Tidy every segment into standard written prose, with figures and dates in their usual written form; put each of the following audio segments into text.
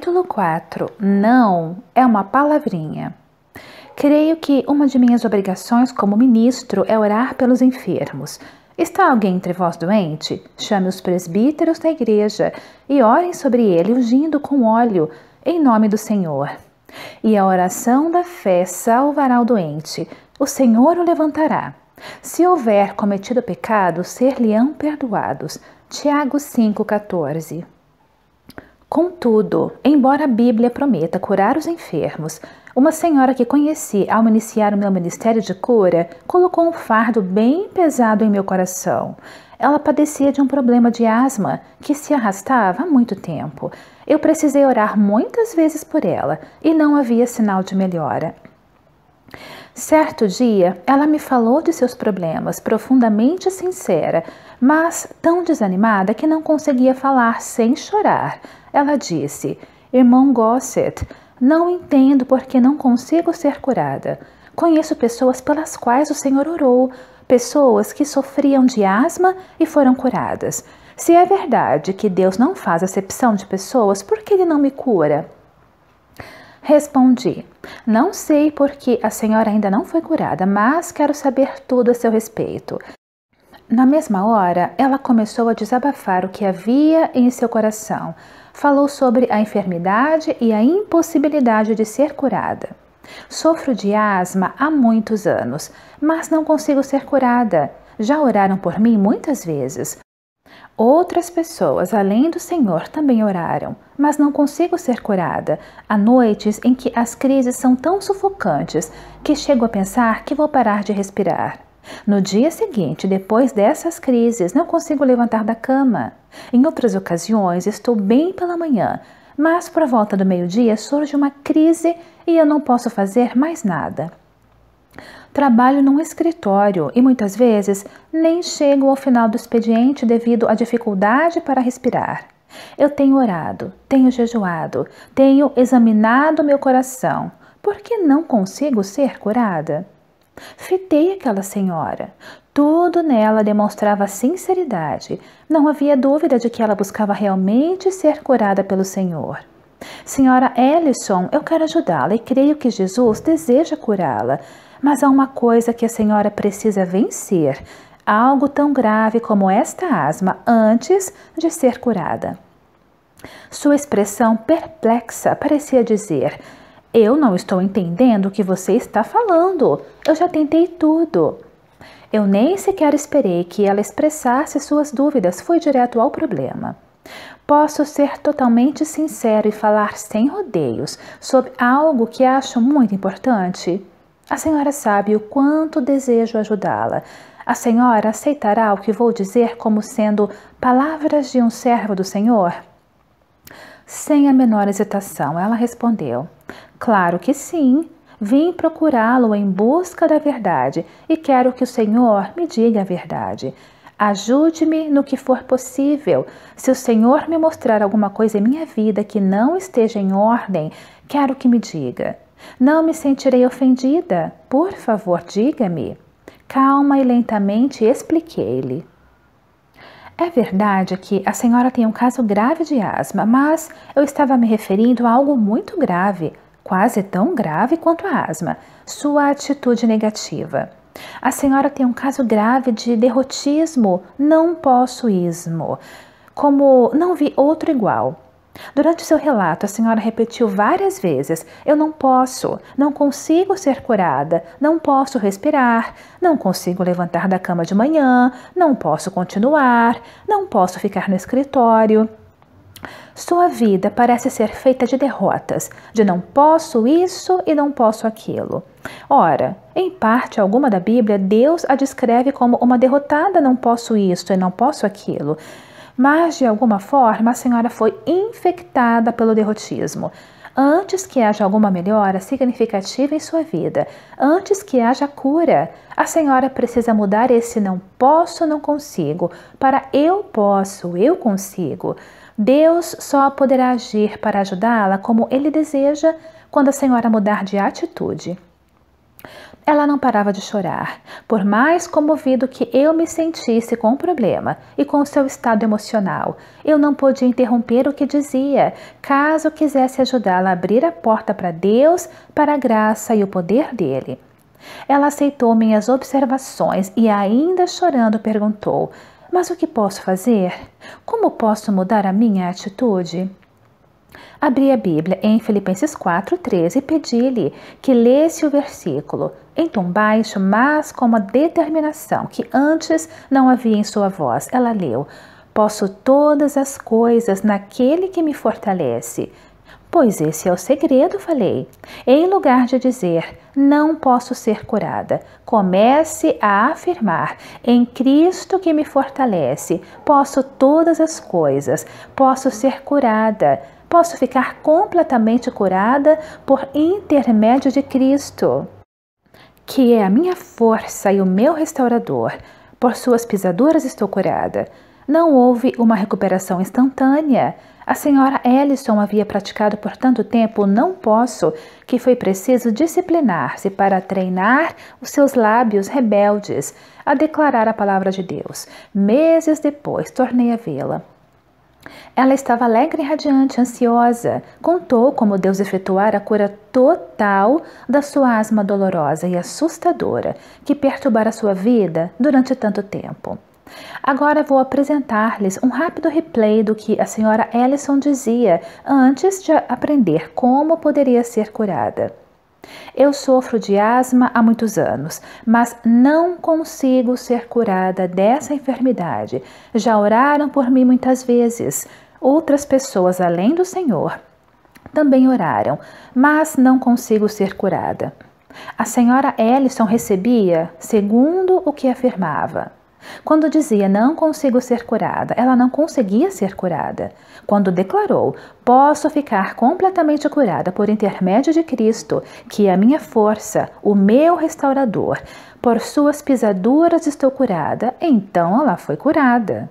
Capítulo 4. Não é uma palavrinha. Creio que uma de minhas obrigações como ministro é orar pelos enfermos. Está alguém entre vós doente? Chame os presbíteros da igreja e orem sobre ele ungindo com óleo, em nome do Senhor. E a oração da fé salvará o doente. O Senhor o levantará. Se houver cometido pecado, ser-lhe-ão perdoados. Tiago 5,14. Contudo, embora a Bíblia prometa curar os enfermos, uma senhora que conheci ao iniciar o meu ministério de cura colocou um fardo bem pesado em meu coração. Ela padecia de um problema de asma que se arrastava há muito tempo. Eu precisei orar muitas vezes por ela e não havia sinal de melhora. Certo dia, ela me falou de seus problemas, profundamente sincera, mas tão desanimada que não conseguia falar sem chorar. Ela disse: Irmão Gossett, não entendo porque não consigo ser curada. Conheço pessoas pelas quais o Senhor orou, pessoas que sofriam de asma e foram curadas. Se é verdade que Deus não faz acepção de pessoas, por que Ele não me cura? Respondi: não sei porque a senhora ainda não foi curada, mas quero saber tudo a seu respeito. Na mesma hora, ela começou a desabafar o que havia em seu coração. Falou sobre a enfermidade e a impossibilidade de ser curada. Sofro de asma há muitos anos, mas não consigo ser curada. Já oraram por mim muitas vezes. Outras pessoas, além do Senhor, também oraram, mas não consigo ser curada. Há noites em que as crises são tão sufocantes que chego a pensar que vou parar de respirar. No dia seguinte, depois dessas crises, não consigo levantar da cama. Em outras ocasiões, estou bem pela manhã, mas por volta do meio-dia surge uma crise e eu não posso fazer mais nada. Trabalho num escritório e muitas vezes nem chego ao final do expediente devido à dificuldade para respirar. Eu tenho orado, tenho jejuado, tenho examinado meu coração. Por que não consigo ser curada? Fitei aquela senhora. Tudo nela demonstrava sinceridade. Não havia dúvida de que ela buscava realmente ser curada pelo Senhor. Senhora Ellison, eu quero ajudá-la e creio que Jesus deseja curá-la. Mas há uma coisa que a senhora precisa vencer, algo tão grave como esta asma, antes de ser curada. Sua expressão perplexa parecia dizer: eu não estou entendendo o que você está falando, eu já tentei tudo. Eu nem sequer esperei que ela expressasse suas dúvidas, fui direto ao problema. Posso ser totalmente sincero e falar sem rodeios sobre algo que acho muito importante? A senhora sabe o quanto desejo ajudá-la. A senhora aceitará o que vou dizer como sendo palavras de um servo do Senhor? Sem a menor hesitação, ela respondeu: claro que sim. Vim procurá-lo em busca da verdade e quero que o Senhor me diga a verdade. Ajude-me no que for possível. Se o Senhor me mostrar alguma coisa em minha vida que não esteja em ordem, quero que me diga. Não me sentirei ofendida. Por favor, diga-me. Calma e lentamente expliquei-lhe. É verdade que a senhora tem um caso grave de asma, mas eu estava me referindo a algo muito grave, quase tão grave quanto a asma, sua atitude negativa. A senhora tem um caso grave de derrotismo, não possuísmo, como não vi outro igual. Durante seu relato, a senhora repetiu várias vezes: eu não posso, não consigo ser curada, não posso respirar, não consigo levantar da cama de manhã, não posso continuar, não posso ficar no escritório. Sua vida parece ser feita de derrotas, de não posso isso e não posso aquilo. Ora, em parte alguma da Bíblia, Deus a descreve como uma derrotada, não posso isso e não posso aquilo. Mas, de alguma forma, a senhora foi infectada pelo derrotismo. Antes que haja alguma melhora significativa em sua vida, antes que haja cura, a senhora precisa mudar esse não posso, não consigo, para eu posso, eu consigo. Deus só poderá agir para ajudá-la como Ele deseja quando a senhora mudar de atitude. Ela não parava de chorar, por mais comovido que eu me sentisse com o problema e com o seu estado emocional. Eu não podia interromper o que dizia, caso quisesse ajudá-la a abrir a porta para Deus, para a graça e o poder dele. Ela aceitou minhas observações e, ainda chorando, perguntou: "Mas o que posso fazer? Como posso mudar a minha atitude?" Abri a Bíblia em Filipenses 4:13 e pedi-lhe que lesse o versículo, em tom baixo, mas com uma determinação que antes não havia em sua voz. Ela leu: "Posso todas as coisas naquele que me fortalece." "Pois esse é o segredo", falei. Em lugar de dizer, "não posso ser curada", comece a afirmar, "em Cristo que me fortalece, posso todas as coisas, posso ser curada, posso ficar completamente curada por intermédio de Cristo, que é a minha força e o meu restaurador. Por suas pisaduras estou curada." Não houve uma recuperação instantânea. A senhora Ellison havia praticado por tanto tempo o "não posso", que foi preciso disciplinar-se para treinar os seus lábios rebeldes a declarar a palavra de Deus. Meses depois, tornei a vê-la. Ela estava alegre e radiante, ansiosa. Contou como Deus efetuara a cura total da sua asma dolorosa e assustadora, que perturbara sua vida durante tanto tempo. Agora vou apresentar-lhes um rápido replay do que a senhora Ellison dizia antes de aprender como poderia ser curada. "Eu sofro de asma há muitos anos, mas não consigo ser curada dessa enfermidade. Já oraram por mim muitas vezes. Outras pessoas, além do Senhor, também oraram, mas não consigo ser curada." A senhora Ellison recebia segundo o que afirmava. Quando dizia "não consigo ser curada", ela não conseguia ser curada. Quando declarou "posso ficar completamente curada por intermédio de Cristo, que é a minha força, o meu restaurador, por suas pisaduras estou curada", então ela foi curada.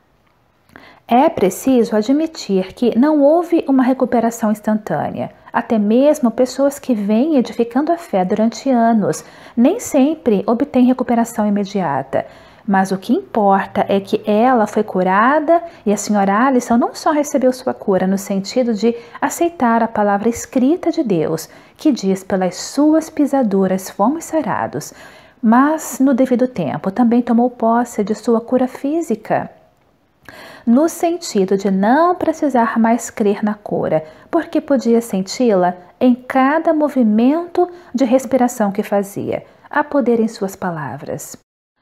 É preciso admitir que não houve uma recuperação instantânea. Até mesmo pessoas que vêm edificando a fé durante anos nem sempre obtêm recuperação imediata. Mas o que importa é que ela foi curada e a senhora Ellison não só recebeu sua cura no sentido de aceitar a palavra escrita de Deus, que diz "pelas suas pisaduras fomos sarados", mas no devido tempo também tomou posse de sua cura física, no sentido de não precisar mais crer na cura, porque podia senti-la em cada movimento de respiração que fazia. Há poder em suas palavras.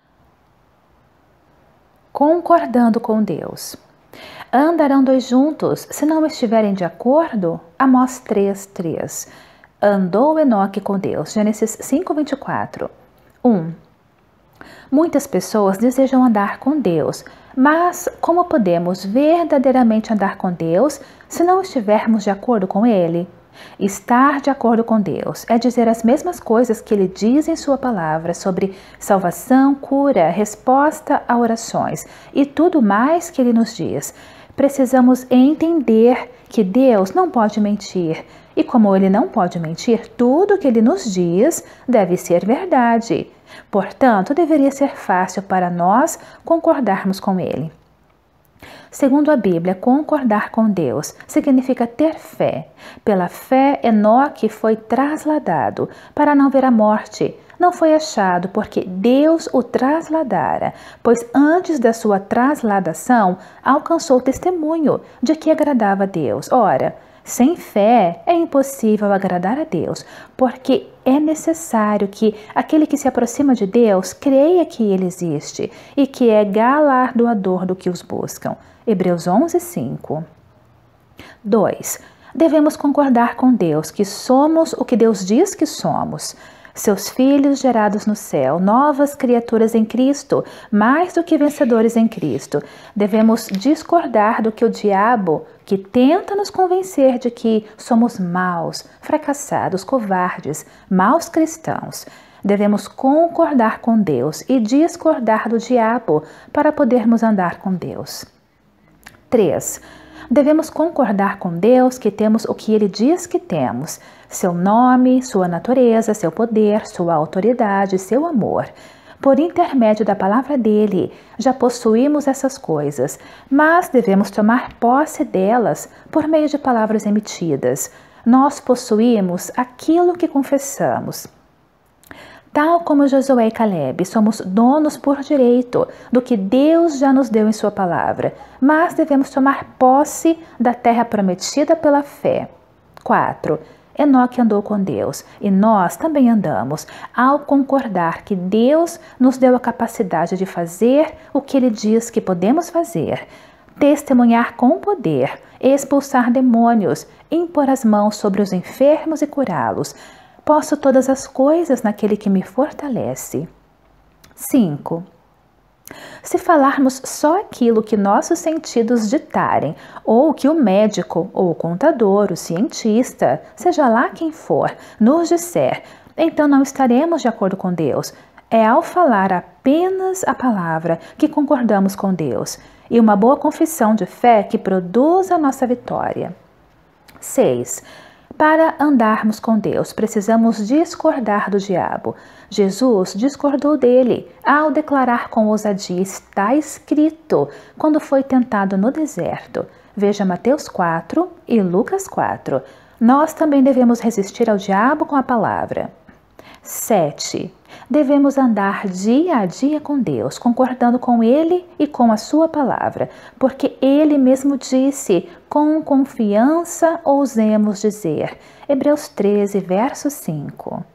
Concordando com Deus. Andarão dois juntos se não estiverem de acordo? Amós 3:3. Andou Enoque com Deus. Gênesis 5:24. 1. Muitas pessoas desejam andar com Deus, mas como podemos verdadeiramente andar com Deus se não estivermos de acordo com Ele? Estar de acordo com Deus é dizer as mesmas coisas que Ele diz em sua palavra sobre salvação, cura, resposta a orações e tudo mais que Ele nos diz. Precisamos entender que Deus não pode mentir e, como Ele não pode mentir, tudo que Ele nos diz deve ser verdade. Portanto, deveria ser fácil para nós concordarmos com Ele. Segundo a Bíblia, concordar com Deus significa ter fé. Pela fé, Enoque foi trasladado para não ver a morte. Não foi achado porque Deus o trasladara, pois antes da sua trasladação alcançou testemunho de que agradava a Deus. Ora, sem fé é impossível agradar a Deus, porque é necessário que aquele que se aproxima de Deus creia que Ele existe e que é galardoador do que os buscam. Hebreus 11:5. 2. Devemos concordar com Deus que somos o que Deus diz que somos. Seus filhos gerados no céu, novas criaturas em Cristo, mais do que vencedores em Cristo. Devemos discordar do que o diabo, que tenta nos convencer de que somos maus, fracassados, covardes, maus cristãos. Devemos concordar com Deus e discordar do diabo para podermos andar com Deus. 3. Devemos concordar com Deus que temos o que Ele diz que temos: seu nome, sua natureza, seu poder, sua autoridade, seu amor. Por intermédio da palavra dele, já possuímos essas coisas, mas devemos tomar posse delas por meio de palavras emitidas. Nós possuímos aquilo que confessamos. Tal como Josué e Caleb, somos donos por direito do que Deus já nos deu em sua palavra, mas devemos tomar posse da terra prometida pela fé. 4. Enoque andou com Deus e nós também andamos, ao concordar que Deus nos deu a capacidade de fazer o que Ele diz que podemos fazer: testemunhar com poder, expulsar demônios, impor as mãos sobre os enfermos e curá-los. Posso todas as coisas naquele que me fortalece. 5. Se falarmos só aquilo que nossos sentidos ditarem, ou que o médico, ou o contador, o cientista, seja lá quem for, nos disser, então não estaremos de acordo com Deus. É ao falar apenas a palavra que concordamos com Deus, e uma boa confissão de fé que produz a nossa vitória. 6. Para andarmos com Deus, precisamos discordar do diabo. Jesus discordou dele ao declarar com ousadia: está escrito, quando foi tentado no deserto. Veja Mateus 4 e Lucas 4. Nós também devemos resistir ao diabo com a palavra. 7. Devemos andar dia a dia com Deus, concordando com Ele e com a sua palavra, porque Ele mesmo disse: com confiança ousemos dizer. Hebreus 13, verso 5.